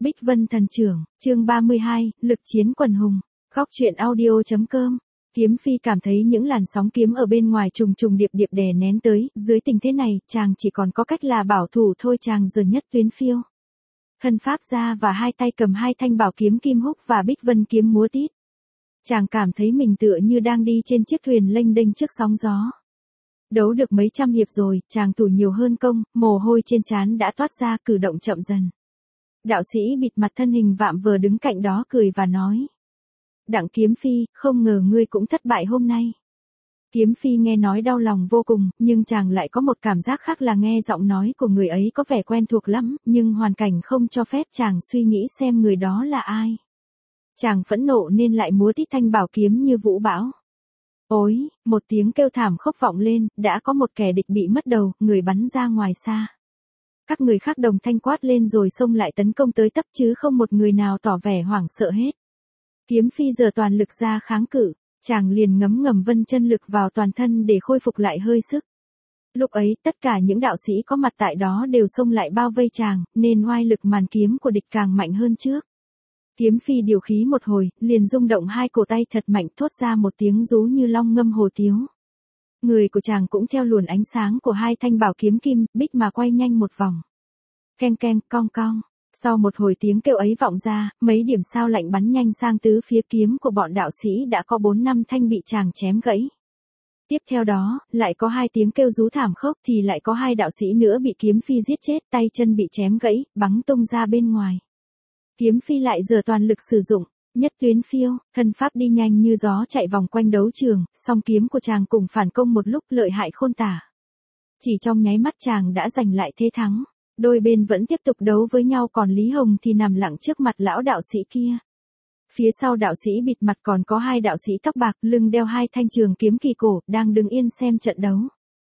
Bích Vân Thần Trưởng, chương 32, Lực chiến quần hùng. Khóc chuyện audio.com. Kiếm Phi cảm thấy những làn sóng kiếm ở bên ngoài trùng trùng điệp điệp đè nén tới, dưới tình thế này, chàng chỉ còn có cách là bảo thủ thôi. Chàng giờ nhất tuyến phiêu. Thân pháp ra và hai tay cầm hai thanh bảo kiếm Kim Húc và Bích Vân kiếm múa tít. Chàng cảm thấy mình tựa như đang đi trên chiếc thuyền lênh đênh trước sóng gió. Đấu được mấy trăm hiệp rồi, chàng thủ nhiều hơn công, mồ hôi trên trán đã toát ra, cử động chậm dần. Đạo sĩ bịt mặt thân hình vạm vờ đứng cạnh đó cười và nói: Đặng Kiếm Phi, không ngờ ngươi cũng thất bại hôm nay. Kiếm Phi nghe nói đau lòng vô cùng, nhưng chàng lại có một cảm giác khác là nghe giọng nói của người ấy có vẻ quen thuộc lắm, nhưng hoàn cảnh không cho phép chàng suy nghĩ xem người đó là ai. Chàng phẫn nộ nên lại múa tít thanh bảo kiếm như vũ bão. Ối, một tiếng kêu thảm khốc vọng lên, đã có một kẻ địch bị mất đầu, người bắn ra ngoài xa. Các người khác đồng thanh quát lên rồi xông lại tấn công tới tấp chứ không một người nào tỏ vẻ hoảng sợ hết. Kiếm Phi giờ toàn lực ra kháng cự, chàng liền ngấm ngầm vân chân lực vào toàn thân để khôi phục lại hơi sức. Lúc ấy tất cả những đạo sĩ có mặt tại đó đều xông lại bao vây chàng, nên oai lực màn kiếm của địch càng mạnh hơn trước. Kiếm Phi điều khí một hồi, liền rung động hai cổ tay thật mạnh, thốt ra một tiếng rú như long ngâm hồ tiếu. Người của chàng cũng theo luồn ánh sáng của hai thanh bảo kiếm kim bích mà quay nhanh một vòng. Keng keng, cong cong. Sau một hồi tiếng kêu ấy vọng ra, mấy điểm sao lạnh bắn nhanh sang tứ phía. Kiếm của bọn đạo sĩ đã có 4-5 thanh bị chàng chém gãy. Tiếp theo đó, lại có hai tiếng kêu rú thảm khốc thì lại có hai đạo sĩ nữa bị Kiếm Phi giết chết, tay chân bị chém gãy, bắn tung ra bên ngoài. Kiếm Phi lại giờ toàn lực sử dụng, nhất tuyến phiêu, thân pháp đi nhanh như gió chạy vòng quanh đấu trường, song kiếm của chàng cùng phản công một lúc lợi hại khôn tả. Chỉ trong nháy mắt chàng đã giành lại thế thắng, đôi bên vẫn tiếp tục đấu với nhau, còn Lý Hồng thì nằm lặng trước mặt lão đạo sĩ kia. Phía sau đạo sĩ bịt mặt còn có hai đạo sĩ tóc bạc, lưng đeo hai thanh trường kiếm kỳ cổ, đang đứng yên xem trận đấu.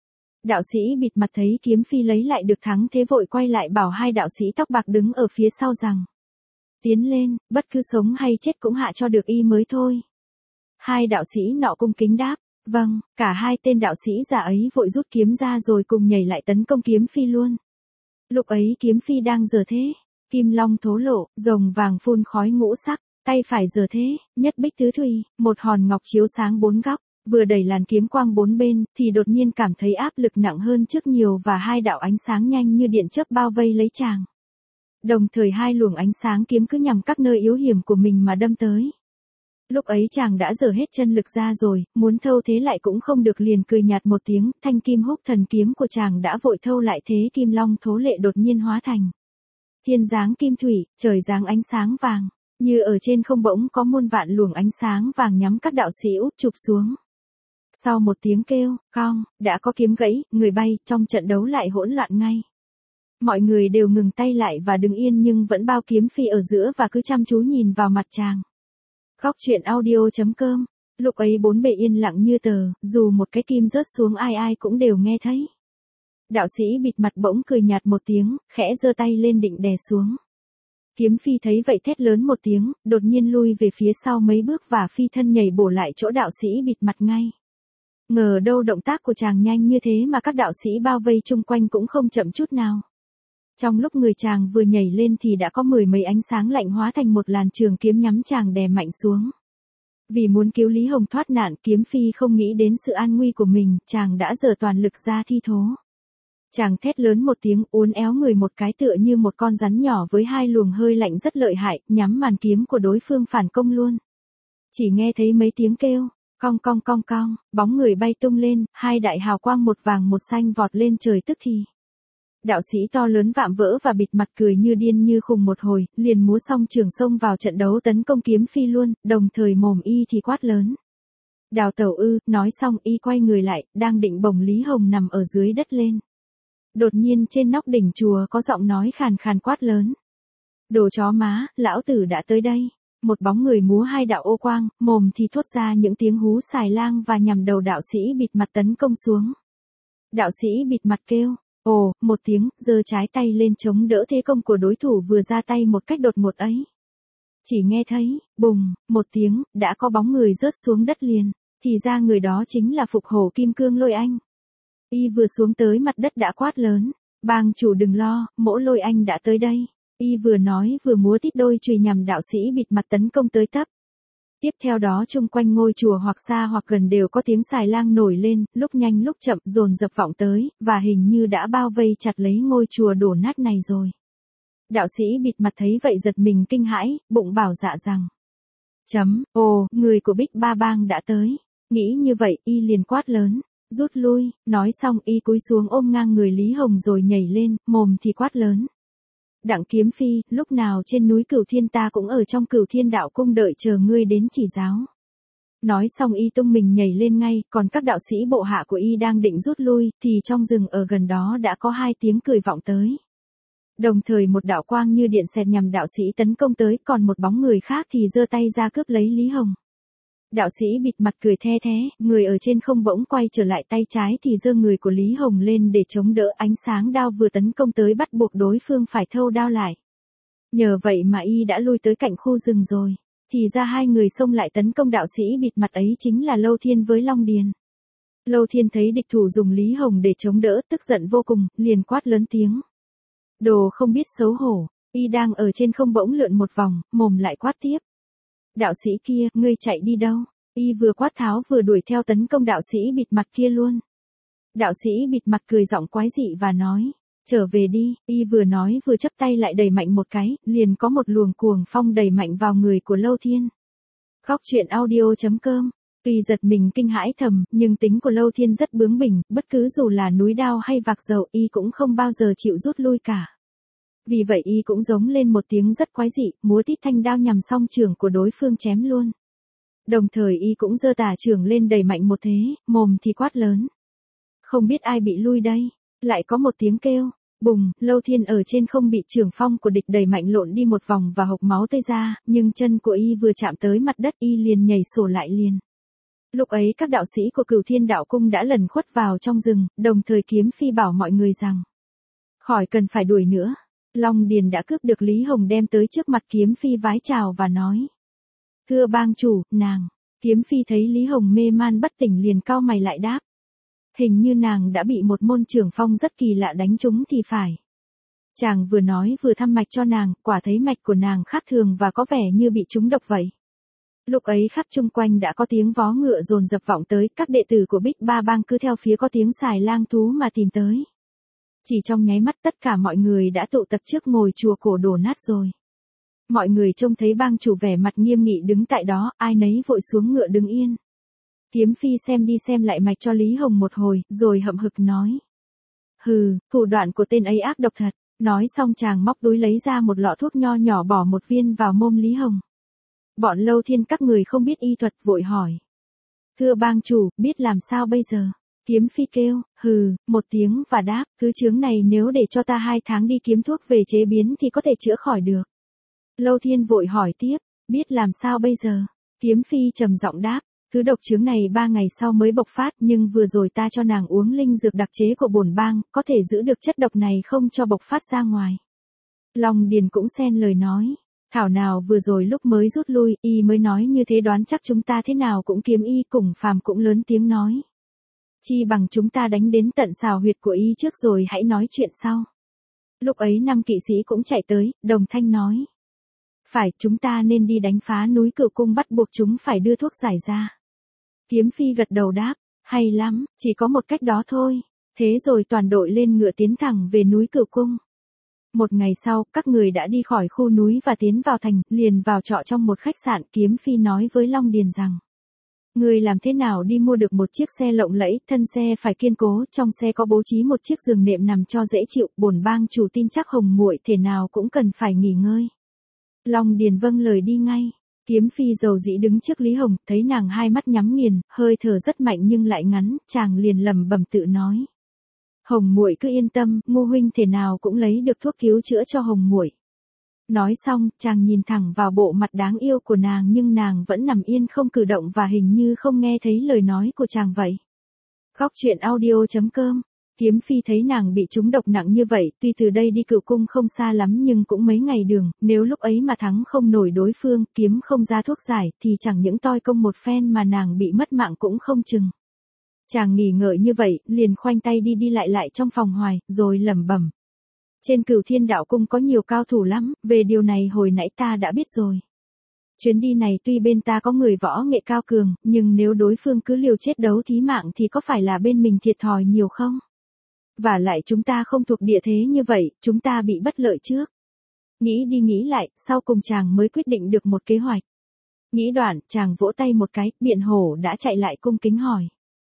Đạo sĩ bịt mặt thấy Kiếm Phi lấy lại được thắng thế vội quay lại bảo hai đạo sĩ tóc bạc đứng ở phía sau rằng: Tiến lên, bất cứ sống hay chết cũng hạ cho được y mới thôi. Hai đạo sĩ nọ cung kính đáp: Vâng. Cả hai tên đạo sĩ già ấy vội rút kiếm ra rồi cùng nhảy lại tấn công Kiếm Phi luôn. Lúc ấy Kiếm Phi đang giở thế, kim long thố lộ, rồng vàng phun khói ngũ sắc, tay phải giở thế, nhất bích tứ thùy, một hòn ngọc chiếu sáng bốn góc, vừa đẩy làn kiếm quang bốn bên, thì đột nhiên cảm thấy áp lực nặng hơn trước nhiều và hai đạo ánh sáng nhanh như điện chớp bao vây lấy chàng. Đồng thời hai luồng ánh sáng kiếm cứ nhằm các nơi yếu hiểm của mình mà đâm tới. Lúc ấy chàng đã giở hết chân lực ra rồi, muốn thâu thế lại cũng không được, liền cười nhạt một tiếng, thanh Kim Húc thần kiếm của chàng đã vội thâu lại thế kim long thố lệ đột nhiên hóa thành thiên dáng kim thủy, trời dáng ánh sáng vàng, như ở trên không bỗng có muôn vạn luồng ánh sáng vàng nhắm các đạo sĩ úp chụp xuống. Sau một tiếng kêu, cong, đã có kiếm gãy, người bay, trong trận đấu lại hỗn loạn ngay. Mọi người đều ngừng tay lại và đứng yên nhưng vẫn bao Kiếm Phi ở giữa và cứ chăm chú nhìn vào mặt chàng. Khóc chuyện audio.com. Lúc ấy bốn bề yên lặng như tờ, dù một cái kim rớt xuống ai ai cũng đều nghe thấy. Đạo sĩ bịt mặt bỗng cười nhạt một tiếng, khẽ giơ tay lên định đè xuống. Kiếm Phi thấy vậy thét lớn một tiếng, đột nhiên lui về phía sau mấy bước và phi thân nhảy bổ lại chỗ đạo sĩ bịt mặt ngay. Ngờ đâu động tác của chàng nhanh như thế mà các đạo sĩ bao vây chung quanh cũng không chậm chút nào. Trong lúc người chàng vừa nhảy lên thì đã có mười mấy ánh sáng lạnh hóa thành một làn trường kiếm nhắm chàng đè mạnh xuống. Vì muốn cứu Lý Hồng thoát nạn, Kiếm Phi không nghĩ đến sự an nguy của mình, chàng đã giở toàn lực ra thi thố. Chàng thét lớn một tiếng, uốn éo người một cái tựa như một con rắn nhỏ với hai luồng hơi lạnh rất lợi hại, nhắm màn kiếm của đối phương phản công luôn. Chỉ nghe thấy mấy tiếng kêu, cong cong cong cong, bóng người bay tung lên, hai đại hào quang một vàng một xanh vọt lên trời tức thì. Đạo sĩ to lớn vạm vỡ và bịt mặt cười như điên như khùng một hồi, liền múa xong trường xông vào trận đấu tấn công Kiếm Phi luôn, đồng thời mồm y thì quát lớn: Đào tẩu ư. Nói xong y quay người lại, đang định bổng Lý Hồng nằm ở dưới đất lên. Đột nhiên trên nóc đỉnh chùa có giọng nói khàn khàn quát lớn: Đồ chó má, lão tử đã tới đây. Một bóng người múa hai đạo ô quang, mồm thì thốt ra những tiếng hú xài lang và nhằm đầu đạo sĩ bịt mặt tấn công xuống. Đạo sĩ bịt mặt kêu: Ồ, một tiếng, giơ trái tay lên chống đỡ thế công của đối thủ vừa ra tay một cách đột ngột ấy. Chỉ nghe thấy, bùng, một tiếng, đã có bóng người rớt xuống đất liền, thì ra người đó chính là Phục Hổ Kim Cương Lôi Anh. Y vừa xuống tới mặt đất đã quát lớn: Bang chủ đừng lo, Mỗ Lôi Anh đã tới đây. Y vừa nói vừa múa tít đôi chùy nhằm đạo sĩ bịt mặt tấn công tới tấp. Tiếp theo đó chung quanh ngôi chùa hoặc xa hoặc gần đều có tiếng xài lang nổi lên, lúc nhanh lúc chậm dồn dập vọng tới, và hình như đã bao vây chặt lấy ngôi chùa đổ nát này rồi. Đạo sĩ bịt mặt thấy vậy giật mình kinh hãi, bụng bảo dạ rằng. Ồ, người của Big Ba Bang đã tới. Nghĩ như vậy, y liền quát lớn. Rút lui, nói xong y cúi xuống ôm ngang người Lý Hồng rồi nhảy lên, mồm thì quát lớn. Đặng Kiếm Phi, lúc nào trên núi Cửu Thiên ta cũng ở trong Cửu Thiên đạo cung đợi chờ ngươi đến chỉ giáo. Nói xong y tung mình nhảy lên ngay, còn các đạo sĩ bộ hạ của y đang định rút lui, thì trong rừng ở gần đó đã có hai tiếng cười vọng tới. Đồng thời một đạo quang như điện xẹt nhằm đạo sĩ tấn công tới, còn một bóng người khác thì giơ tay ra cướp lấy Lý Hồng. Đạo sĩ bịt mặt cười the thế, người ở trên không bỗng quay trở lại tay trái thì giơ người của Lý Hồng lên để chống đỡ ánh sáng đao vừa tấn công tới, bắt buộc đối phương phải thâu đao lại. Nhờ vậy mà y đã lui tới cạnh khu rừng rồi. Thì ra hai người xông lại tấn công đạo sĩ bịt mặt ấy chính là Lâu Thiên với Long Điền. Lâu Thiên thấy địch thủ dùng Lý Hồng để chống đỡ, tức giận vô cùng, liền quát lớn tiếng. Đồ không biết xấu hổ, y đang ở trên không bỗng lượn một vòng, mồm lại quát tiếp. Đạo sĩ kia, ngươi chạy đi đâu? Y vừa quát tháo vừa đuổi theo tấn công đạo sĩ bịt mặt kia luôn. Đạo sĩ bịt mặt cười giọng quái dị và nói, trở về đi. Y vừa nói vừa chắp tay lại đẩy mạnh một cái, liền có một luồng cuồng phong đẩy mạnh vào người của Lâu Thiên. Khóc chuyện audio.com. Tuy giật mình kinh hãi thầm, nhưng tính của Lâu Thiên rất bướng bỉnh, bất cứ dù là núi đao hay vạc dầu y cũng không bao giờ chịu rút lui cả. Vì vậy y cũng giống lên một tiếng rất quái dị, múa tít thanh đao nhằm song chưởng của đối phương chém luôn. Đồng thời y cũng giơ tả chưởng lên đẩy mạnh một thế, mồm thì quát lớn. Không biết ai bị lui đây, lại có một tiếng kêu, bùng, Lâu Thiên ở trên không bị chưởng phong của địch đẩy mạnh lộn đi một vòng và hộc máu tơi ra, nhưng chân của y vừa chạm tới mặt đất y liền nhảy sổ lại liền. Lúc ấy các đạo sĩ của Cửu Thiên đạo cung đã lẩn khuất vào trong rừng, đồng thời Kiếm Phi bảo mọi người rằng. Khỏi cần phải đuổi nữa. Long Điền đã cướp được Lý Hồng đem tới trước mặt Kiếm Phi vái chào và nói. Thưa bang chủ, nàng. Kiếm Phi thấy Lý Hồng mê man bất tỉnh liền cau mày lại đáp. Hình như nàng đã bị một môn trưởng phong rất kỳ lạ đánh trúng thì phải. Chàng vừa nói vừa thăm mạch cho nàng, quả thấy mạch của nàng khác thường và có vẻ như bị trúng độc vậy. Lúc ấy khắp chung quanh đã có tiếng vó ngựa dồn dập vọng tới, các đệ tử của Big Ba Bang cứ theo phía có tiếng xài lang thú mà tìm tới. Chỉ trong nháy mắt tất cả mọi người đã tụ tập trước ngôi chùa cổ đổ nát rồi. Mọi người trông thấy bang chủ vẻ mặt nghiêm nghị đứng tại đó, ai nấy vội xuống ngựa đứng yên. Kiếm Phi xem đi xem lại mạch cho Lý Hồng một hồi, rồi hậm hực nói. Hừ, thủ đoạn của tên ấy ác độc thật. Nói xong chàng móc túi lấy ra một lọ thuốc nho nhỏ bỏ một viên vào mồm Lý Hồng. Bọn Lâu Thiên các người không biết y thuật vội hỏi. Thưa bang chủ, biết làm sao bây giờ? Kiếm Phi kêu, hừ, một tiếng và đáp, cứ chướng này nếu để cho ta 2 tháng đi kiếm thuốc về chế biến thì có thể chữa khỏi được. Lâu Thiên vội hỏi tiếp, biết làm sao bây giờ? Kiếm Phi trầm giọng đáp, cứ độc chướng này 3 ngày sau mới bộc phát, nhưng vừa rồi ta cho nàng uống linh dược đặc chế của bổn bang, có thể giữ được chất độc này không cho bộc phát ra ngoài. Long Điền cũng xen lời nói. Thảo nào vừa rồi lúc mới rút lui, y mới nói như thế, đoán chắc chúng ta thế nào cũng kiếm y. Cùng Phàm cũng lớn tiếng nói. Chi bằng chúng ta đánh đến tận xào huyệt của y trước rồi hãy nói chuyện sau. Lúc ấy 5 kỵ sĩ cũng chạy tới, đồng thanh nói. Phải, chúng ta nên đi đánh phá núi Cửu Cung, bắt buộc chúng phải đưa thuốc giải ra. Kiếm Phi gật đầu đáp, hay lắm, chỉ có một cách đó thôi. Thế rồi toàn đội lên ngựa tiến thẳng về núi Cửu Cung. Một ngày sau, các người đã đi khỏi khu núi và tiến vào thành, liền vào trọ trong một khách sạn. Kiếm Phi nói với Long Điền rằng. Người làm thế nào đi mua được một chiếc xe lộng lẫy, thân xe phải kiên cố, trong xe có bố trí một chiếc giường nệm nằm cho dễ chịu, bổn bang chủ tin chắc Hồng muội thể nào cũng cần phải nghỉ ngơi. Long Điền vâng lời đi ngay. Kiếm Phi dầu dĩ đứng trước Lý Hồng, thấy nàng hai mắt nhắm nghiền, hơi thở rất mạnh nhưng lại ngắn, chàng liền lẩm bẩm tự nói. Hồng muội cứ yên tâm, Ngô huynh thể nào cũng lấy được thuốc cứu chữa cho Hồng muội. Nói xong, chàng nhìn thẳng vào bộ mặt đáng yêu của nàng nhưng nàng vẫn nằm yên không cử động và hình như không nghe thấy lời nói của chàng vậy. Khóc chuyện audio.com. Kiếm Phi thấy nàng bị trúng độc nặng như vậy, tuy từ đây đi Cửu Cung không xa lắm nhưng cũng mấy ngày đường, nếu lúc ấy mà thắng không nổi đối phương, kiếm không ra thuốc giải, thì chẳng những toi công một phen mà nàng bị mất mạng cũng không chừng. Chàng nghỉ ngợi như vậy, liền khoanh tay đi đi lại lại trong phòng hoài, rồi lẩm bẩm. Trên Cửu Thiên Đạo Cung có nhiều cao thủ lắm, về điều này hồi nãy ta đã biết rồi. Chuyến đi này tuy bên ta có người võ nghệ cao cường, nhưng nếu đối phương cứ liều chết đấu thí mạng thì có phải là bên mình thiệt thòi nhiều không? Và lại chúng ta không thuộc địa thế như vậy, chúng ta bị bất lợi trước. Nghĩ đi nghĩ lại, sau cùng chàng mới quyết định được một kế hoạch. Nghĩ đoạn, chàng vỗ tay một cái, Biện Hổ đã chạy lại cung kính hỏi.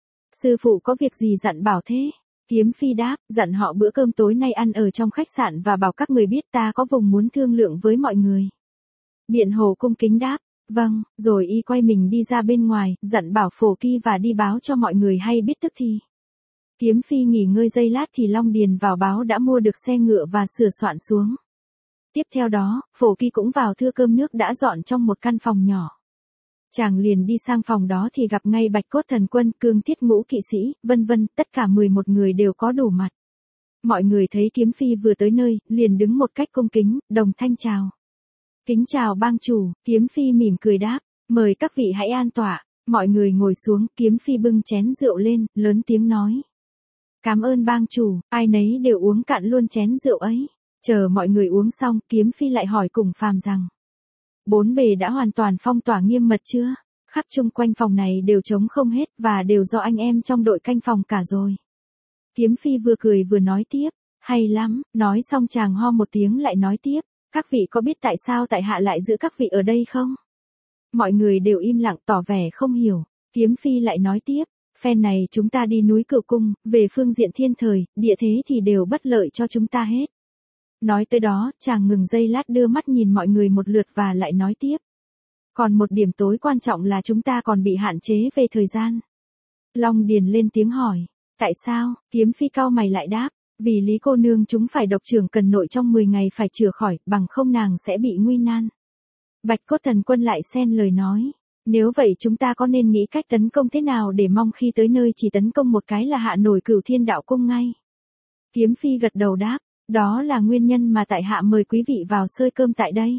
Sư phụ có việc gì dặn bảo thế? Kiếm Phi đáp, dặn họ bữa cơm tối nay ăn ở trong khách sạn và bảo các người biết ta có vùng muốn thương lượng với mọi người. Biện Hổ cung kính đáp, vâng, rồi y quay mình đi ra bên ngoài, dặn bảo Phổ Kỳ và đi báo cho mọi người hay biết tức thì. Kiếm Phi nghỉ ngơi giây lát thì Long Điền vào báo đã mua được xe ngựa và sửa soạn xuống. Tiếp theo đó, Phổ Kỳ cũng vào thưa cơm nước đã dọn trong một căn phòng nhỏ. Chàng liền đi sang phòng đó thì gặp ngay Bạch Cốt Thần Quân, Cương Thiết Ngũ Kỵ Sĩ, vân vân, tất cả 11 người đều có đủ mặt. Mọi người thấy Kiếm Phi vừa tới nơi, liền đứng một cách cung kính, đồng thanh chào. Kính chào bang chủ, Kiếm Phi mỉm cười đáp, mời các vị hãy an tọa. Mọi người ngồi xuống, Kiếm Phi bưng chén rượu lên, lớn tiếng nói. Cảm ơn bang chủ, ai nấy đều uống cạn luôn chén rượu ấy. Chờ mọi người uống xong, Kiếm Phi lại hỏi cùng phàm rằng. Bốn bề đã hoàn toàn phong tỏa nghiêm mật chưa? Khắp chung quanh phòng này đều trống không hết và đều do anh em trong đội canh phòng cả rồi. Kiếm Phi vừa cười vừa nói tiếp, hay lắm, nói xong chàng ho một tiếng lại nói tiếp, các vị có biết tại sao tại hạ lại giữ các vị ở đây không? Mọi người đều im lặng tỏ vẻ không hiểu, Kiếm Phi lại nói tiếp, phen này chúng ta đi núi Cửu Cung, về phương diện thiên thời, địa thế thì đều bất lợi cho chúng ta hết. Nói tới đó, chàng ngừng giây lát đưa mắt nhìn mọi người một lượt và lại nói tiếp. Còn một điểm tối quan trọng là chúng ta còn bị hạn chế về thời gian. Long Điền lên tiếng hỏi, tại sao? Kiếm Phi cau mày lại đáp, vì Lý cô nương chúng phải độc trưởng cần nội trong 10 ngày phải chữa khỏi, bằng không nàng sẽ bị nguy nan. Bạch Cốt Thần Quân lại xen lời nói, nếu vậy chúng ta có nên nghĩ cách tấn công thế nào để mong khi tới nơi chỉ tấn công một cái là hạ nổi Cửu Thiên Đạo Cung ngay. Kiếm Phi gật đầu đáp, đó là nguyên nhân mà tại hạ mời quý vị vào xơi cơm tại đây.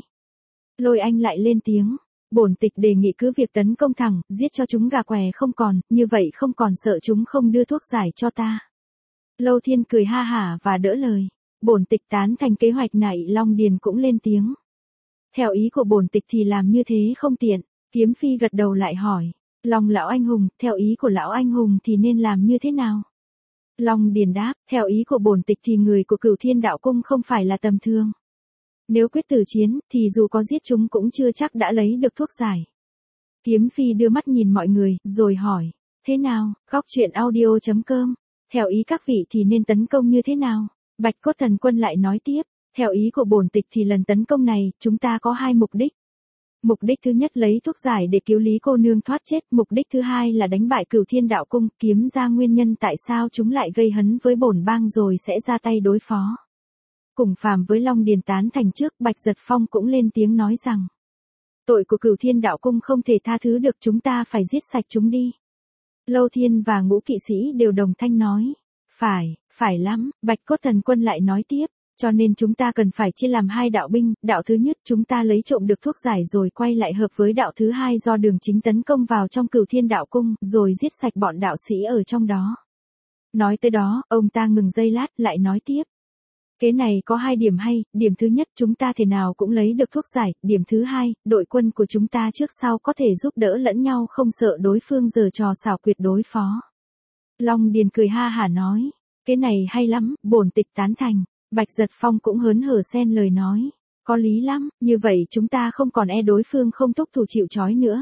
Lôi Anh lại lên tiếng, bổn tịch đề nghị cứ việc tấn công thẳng, giết cho chúng gà què không còn, như vậy không còn sợ chúng không đưa thuốc giải cho ta. Lâu Thiên cười ha hả và đỡ lời, bổn tịch tán thành kế hoạch này. Long Điền cũng lên tiếng. Theo ý của bổn tịch thì làm như thế không tiện. Kiếm Phi gật đầu lại hỏi, Long lão anh hùng, theo ý của lão anh hùng thì nên làm như thế nào? Long Điền đáp, theo ý của bổn tịch thì người của Cửu Thiên Đạo Cung không phải là tầm thường. Nếu quyết tử chiến, thì dù có giết chúng cũng chưa chắc đã lấy được thuốc giải. Kiếm Phi đưa mắt nhìn mọi người, rồi hỏi, thế nào, Góc Truyện Audio.com, theo ý các vị thì nên tấn công như thế nào? Bạch Cốt Thần Quân lại nói tiếp, theo ý của bổn tịch thì lần tấn công này, chúng ta có hai mục đích. Mục đích thứ nhất lấy thuốc giải để cứu Lý cô nương thoát chết, mục đích thứ hai là đánh bại Cửu Thiên Đạo Cung, kiếm ra nguyên nhân tại sao chúng lại gây hấn với bổn bang rồi sẽ ra tay đối phó. Cùng phàm với Long Điền tán thành trước, Bạch Giật Phong cũng lên tiếng nói rằng, tội của Cửu Thiên Đạo Cung không thể tha thứ được, chúng ta phải giết sạch chúng đi. Lâu Thiên và Ngũ Kỵ Sĩ đều đồng thanh nói, phải lắm. Bạch Cốt Thần Quân lại nói tiếp, cho nên chúng ta cần phải chia làm hai đạo binh, đạo thứ nhất chúng ta lấy trộm được thuốc giải rồi quay lại hợp với đạo thứ hai do Đường Chính tấn công vào trong Cửu Thiên Đạo Cung, rồi giết sạch bọn đạo sĩ ở trong đó. Nói tới đó, ông ta ngừng giây lát lại nói tiếp. Kế này có hai điểm hay, điểm thứ nhất chúng ta thể nào cũng lấy được thuốc giải, điểm thứ hai, đội quân của chúng ta trước sau có thể giúp đỡ lẫn nhau không sợ đối phương giở trò xảo quyệt đối phó. Long Điền cười ha hả nói, kế này hay lắm, bổn tịch tán thành. Bạch Giật Phong cũng hớn hở xen lời nói, có lý lắm, như vậy chúng ta không còn e đối phương không thúc thủ chịu trói nữa.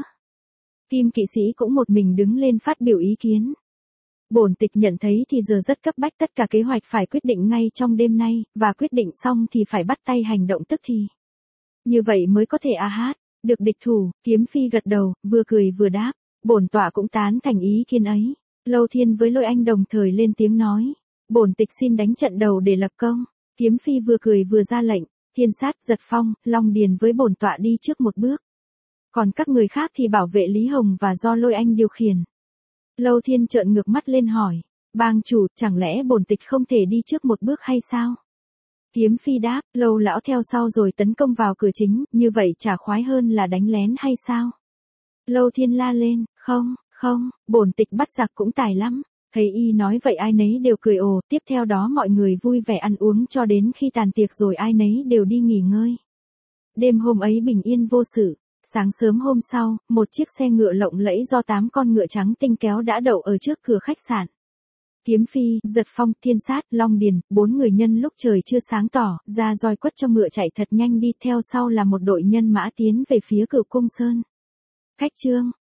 Kim Kỵ Sĩ cũng một mình đứng lên phát biểu ý kiến. Bổn tịch nhận thấy thì giờ rất cấp bách, tất cả kế hoạch phải quyết định ngay trong đêm nay, và quyết định xong thì phải bắt tay hành động tức thì. Như vậy mới có thể được địch thủ. Kiếm Phi gật đầu, vừa cười vừa đáp, bổn tọa cũng tán thành ý kiến ấy. Lâu Thiên với Lôi Anh đồng thời lên tiếng nói, bổn tịch xin đánh trận đầu để lập công. Kiếm Phi vừa cười vừa ra lệnh, Thiên Sát, Giật Phong, Long Điền với bổn tọa đi trước một bước. Còn các người khác thì bảo vệ Lý Hồng và do Lôi Anh điều khiển. Lâu Thiên trợn ngược mắt lên hỏi, bang chủ, chẳng lẽ bổn tịch không thể đi trước một bước hay sao? Kiếm Phi đáp, Lâu lão theo sau rồi tấn công vào cửa chính, như vậy chả khoái hơn là đánh lén hay sao? Lâu Thiên la lên, không, bổn tịch bắt giặc cũng tài lắm. Thấy y nói vậy ai nấy đều cười ồ, tiếp theo đó mọi người vui vẻ ăn uống cho đến khi tàn tiệc rồi ai nấy đều đi nghỉ ngơi. Đêm hôm ấy bình yên vô sự. Sáng sớm hôm sau, một chiếc xe ngựa lộng lẫy do 8 con ngựa trắng tinh kéo đã đậu ở trước cửa khách sạn. Kiếm Phi, Giật Phong, Thiên Sát, Long Điền, 4 người nhân lúc trời chưa sáng tỏ, ra roi quất cho ngựa chạy thật nhanh đi, theo sau là một đội nhân mã tiến về phía Cửu Cung Sơn. Khách trương,